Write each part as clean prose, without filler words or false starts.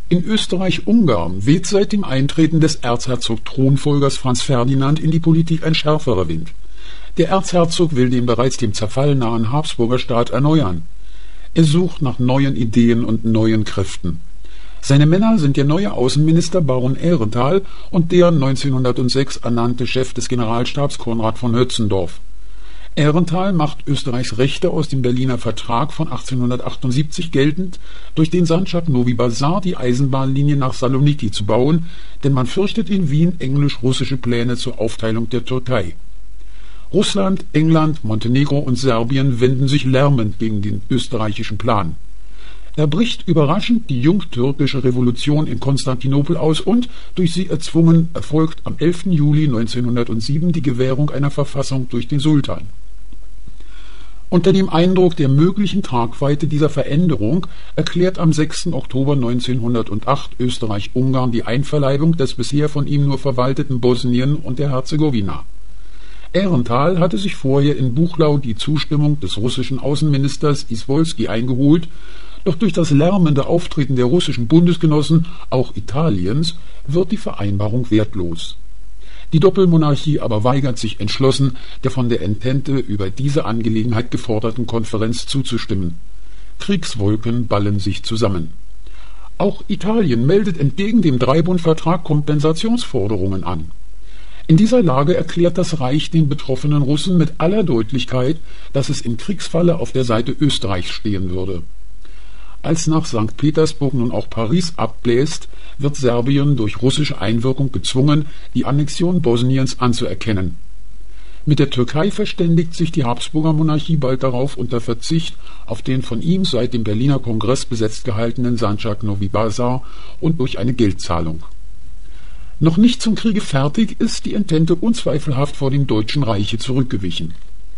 In Österreich-Ungarn weht seit dem Eintreten des Erzherzog-Thronfolgers Franz Ferdinand in die Politik ein schärferer Wind. Der Erzherzog will den bereits dem Zerfall nahen Habsburger Staat erneuern. Er sucht nach neuen Ideen und neuen Kräften. Seine Männer sind der neue Außenminister Baron Aehrenthal und der 1906 ernannte Chef des Generalstabs Konrad von Hötzendorf. Aehrenthal macht Österreichs Rechte aus dem Berliner Vertrag von 1878 geltend, durch den Sandschak Novi Bazar die Eisenbahnlinie nach Saloniki zu bauen, denn man fürchtet in Wien englisch-russische Pläne zur Aufteilung der Türkei. Russland, England, Montenegro und Serbien wenden sich lärmend gegen den österreichischen Plan. Da bricht überraschend die jungtürkische Revolution in Konstantinopel aus und, durch sie erzwungen, erfolgt am 11. Juli 1907 die Gewährung einer Verfassung durch den Sultan. Unter dem Eindruck der möglichen Tragweite dieser Veränderung erklärt am 6. Oktober 1908 Österreich-Ungarn die Einverleibung des bisher von ihm nur verwalteten Bosnien und der Herzegowina. Aehrenthal hatte sich vorher in Buchlau die Zustimmung des russischen Außenministers Izvolsky eingeholt, doch durch das lärmende Auftreten der russischen Bundesgenossen, auch Italiens, wird die Vereinbarung wertlos. Die Doppelmonarchie aber weigert sich entschlossen, der von der Entente über diese Angelegenheit geforderten Konferenz zuzustimmen. Kriegswolken ballen sich zusammen. Auch Italien meldet entgegen dem Dreibundvertrag Kompensationsforderungen an. In dieser Lage erklärt das Reich den betroffenen Russen mit aller Deutlichkeit, dass es im Kriegsfalle auf der Seite Österreichs stehen würde. Als nach St. Petersburg nun auch Paris abbläst, wird Serbien durch russische Einwirkung gezwungen, die Annexion Bosniens anzuerkennen. Mit der Türkei verständigt sich die Habsburger Monarchie bald darauf unter Verzicht auf den von ihm seit dem Berliner Kongress besetzt gehaltenen Sandschak Novi Bazar und durch eine Geldzahlung. Noch nicht zum Kriege fertig ist die Entente unzweifelhaft vor dem Deutschen Reiche zurückgewichen.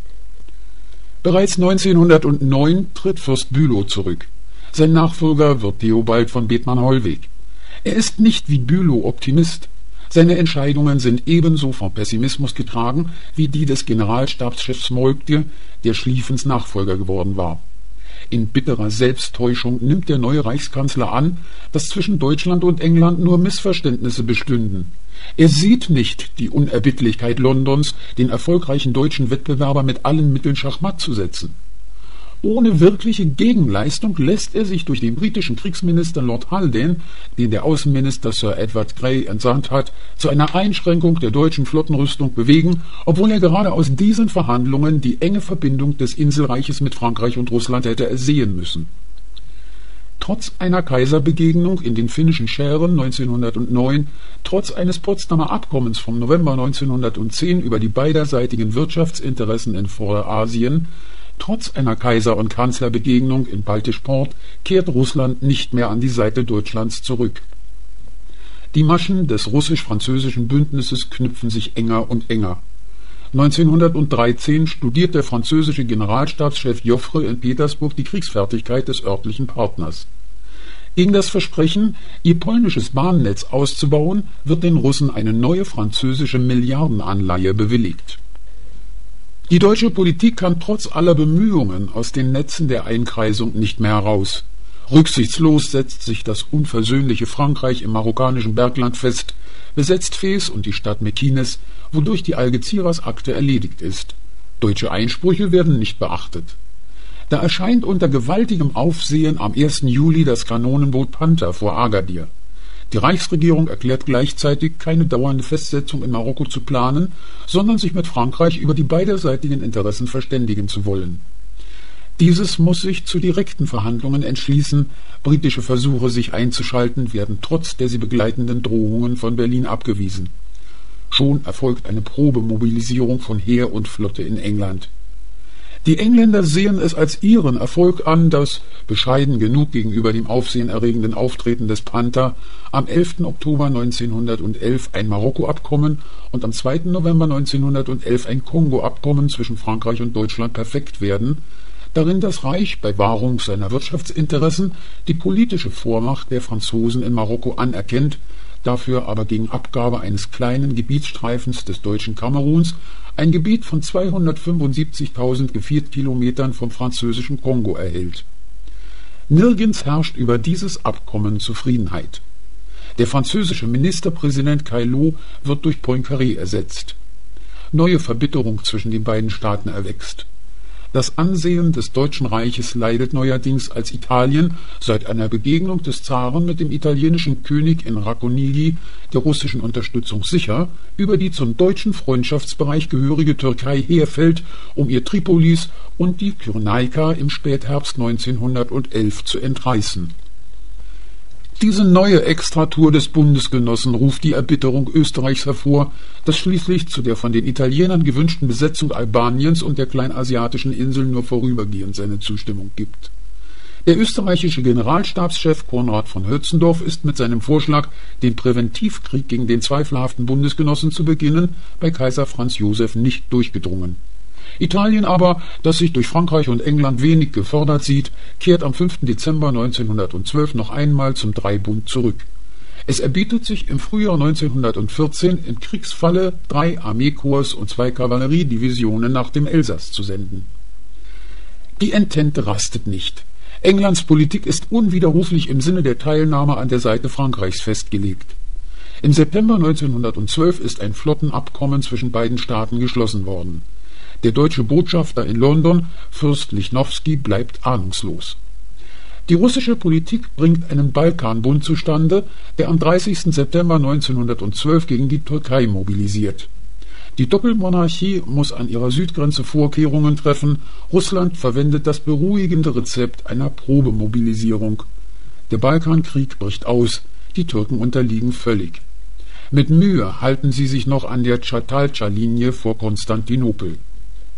Bereits 1909 tritt Fürst Bülow zurück. Sein Nachfolger wird Theobald von Bethmann-Hollweg. Er ist nicht wie Bülow Optimist. Seine Entscheidungen sind ebenso vom Pessimismus getragen wie die des Generalstabschefs Moltke, der Schlieffens Nachfolger geworden war. In bitterer Selbsttäuschung nimmt der neue Reichskanzler an, dass zwischen Deutschland und England nur Missverständnisse bestünden. Er sieht nicht die Unerbittlichkeit Londons, den erfolgreichen deutschen Wettbewerber mit allen Mitteln schachmatt zu setzen. Ohne wirkliche Gegenleistung lässt er sich durch den britischen Kriegsminister Lord Haldane, den der Außenminister Sir Edward Grey entsandt hat, zu einer Einschränkung der deutschen Flottenrüstung bewegen, obwohl er gerade aus diesen Verhandlungen die enge Verbindung des Inselreiches mit Frankreich und Russland hätte ersehen müssen. Trotz einer Kaiserbegegnung in den finnischen Schären 1909, trotz eines Potsdamer Abkommens vom November 1910 über die beiderseitigen Wirtschaftsinteressen in Vorderasien, trotz einer Kaiser- und Kanzlerbegegnung in Baltisch-Port kehrt Russland nicht mehr an die Seite Deutschlands zurück. Die Maschen des russisch-französischen Bündnisses knüpfen sich enger und enger. 1913 studiert der französische Generalstabschef Joffre in Petersburg die Kriegsfertigkeit des örtlichen Partners. Gegen das Versprechen, ihr polnisches Bahnnetz auszubauen, wird den Russen eine neue französische Milliardenanleihe bewilligt. Die deutsche Politik kann trotz aller Bemühungen aus den Netzen der Einkreisung nicht mehr heraus. Rücksichtslos setzt sich das unversöhnliche Frankreich im marokkanischen Bergland fest, besetzt Fez und die Stadt Mekines, wodurch die Algeciras-Akte erledigt ist. Deutsche Einsprüche werden nicht beachtet. Da erscheint unter gewaltigem Aufsehen am 1. Juli das Kanonenboot Panther vor Agadir. Die Reichsregierung erklärt gleichzeitig, keine dauernde Festsetzung in Marokko zu planen, sondern sich mit Frankreich über die beiderseitigen Interessen verständigen zu wollen. Dieses muss sich zu direkten Verhandlungen entschließen. Britische Versuche, sich einzuschalten, werden trotz der sie begleitenden Drohungen von Berlin abgewiesen. Schon erfolgt eine Probemobilisierung von Heer und Flotte in England. Die Engländer sehen es als ihren Erfolg an, dass, bescheiden genug gegenüber dem aufsehenerregenden Auftreten des Panther, am 11. Oktober 1911 ein Marokko-Abkommen und am 2. November 1911 ein Kongo-Abkommen zwischen Frankreich und Deutschland perfekt werden, darin das Reich bei Wahrung seiner Wirtschaftsinteressen die politische Vormacht der Franzosen in Marokko anerkennt, dafür aber gegen Abgabe eines kleinen Gebietsstreifens des deutschen Kameruns ein Gebiet von 275.000 Kilometern vom französischen Kongo erhält. Nirgends herrscht über dieses Abkommen Zufriedenheit. Der französische Ministerpräsident Caillaux wird durch Poincaré ersetzt. Neue Verbitterung zwischen den beiden Staaten erwächst. Das Ansehen des Deutschen Reiches leidet neuerdings, als Italien seit einer Begegnung des Zaren mit dem italienischen König in Racconigi der russischen Unterstützung sicher über die zum deutschen Freundschaftsbereich gehörige Türkei herfällt, um ihr Tripolis und die Kyrenaika im Spätherbst 1911 zu entreißen. Diese neue Extratour des Bundesgenossen ruft die Erbitterung Österreichs hervor, das schließlich zu der von den Italienern gewünschten Besetzung Albaniens und der kleinasiatischen Inseln nur vorübergehend seine Zustimmung gibt. Der österreichische Generalstabschef Konrad von Hötzendorf ist mit seinem Vorschlag, den Präventivkrieg gegen den zweifelhaften Bundesgenossen zu beginnen, bei Kaiser Franz Josef nicht durchgedrungen. Italien aber, das sich durch Frankreich und England wenig gefördert sieht, kehrt am 5. Dezember 1912 noch einmal zum Dreibund zurück. Es erbietet sich im Frühjahr 1914 im Kriegsfalle 3 Armeekorps und 2 Kavalleriedivisionen nach dem Elsass zu senden. Die Entente rastet nicht. Englands Politik ist unwiderruflich im Sinne der Teilnahme an der Seite Frankreichs festgelegt. Im September 1912 ist ein Flottenabkommen zwischen beiden Staaten geschlossen worden. Der deutsche Botschafter in London, Fürst Lichnowsky, bleibt ahnungslos. Die russische Politik bringt einen Balkanbund zustande, der am 30. September 1912 gegen die Türkei mobilisiert. Die Doppelmonarchie muss an ihrer Südgrenze Vorkehrungen treffen. Russland verwendet das beruhigende Rezept einer Probemobilisierung. Der Balkankrieg bricht aus, die Türken unterliegen völlig. Mit Mühe halten sie sich noch an der Çatalca-Linie vor Konstantinopel.